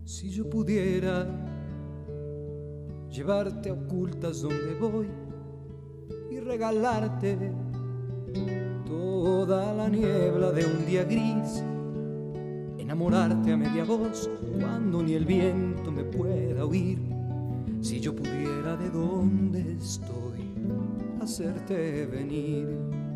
Si yo pudiera llevarte a ocultas donde voy y regalarte toda la niebla de un día gris, enamorarte a media voz cuando ni el viento me pueda oír. Si yo pudiera de donde estoy hacerte venir,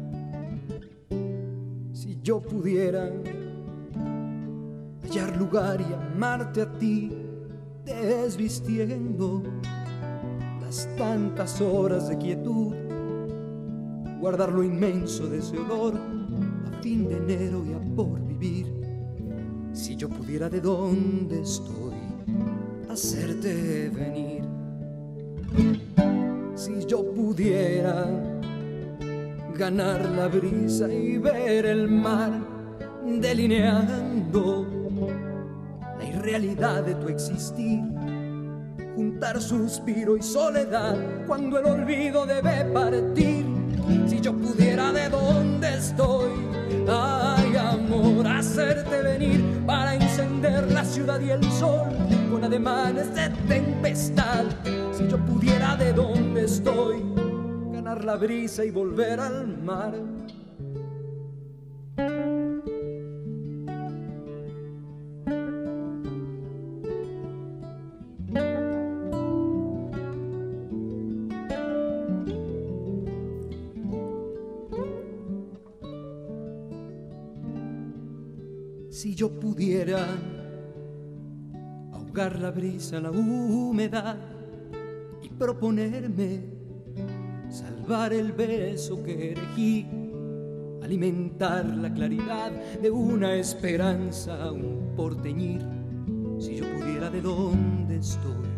si yo pudiera hallar lugar y amarte a ti, desvistiendo las tantas horas de quietud, guardar lo inmenso de ese olor a fin de enero y a por vivir. Si yo pudiera de donde estoy hacerte venir, si yo pudiera ganar la brisa y ver el mar delineando la irrealidad de tu existir, juntar suspiro y soledad cuando el olvido debe partir. Si yo pudiera de donde estoy, ay amor, hacerte venir para encender la ciudad y el sol con ademanes de tempestad. Si yo pudiera de donde estoy ganar la brisa y volver al mar. Si yo pudiera ahogar la brisa en la humedad y proponerme salvar el beso que elegí, alimentar la claridad de una esperanza, un porteñir. Si yo pudiera de donde estoy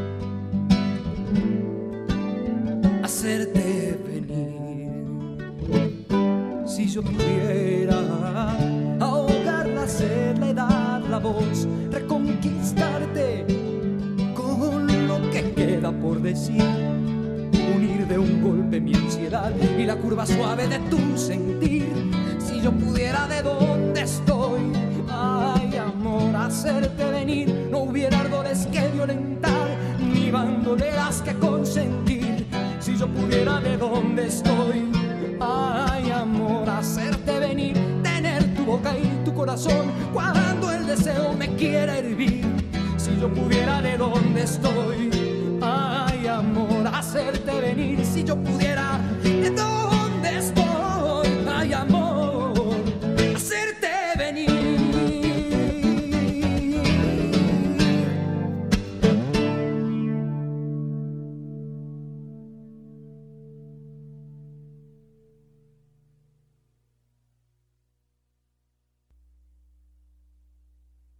hacerte venir, si yo pudiera ahogar la sed, la edad, la voz, reconquistarte con lo que queda por decir, unir de un golpe mi ansiedad y la curva suave de tu sentir. Si yo pudiera de donde estoy, ay amor, hacerte venir, no hubiera ardores que violentar, ni bandoleras que consentir. Si yo pudiera de donde estoy, ay amor, hacerte venir, tener tu boca y tu corazón cuando el deseo me quiera hervir. Si yo pudiera de donde estoy, ay amor, hacerte venir. Si yo pudiera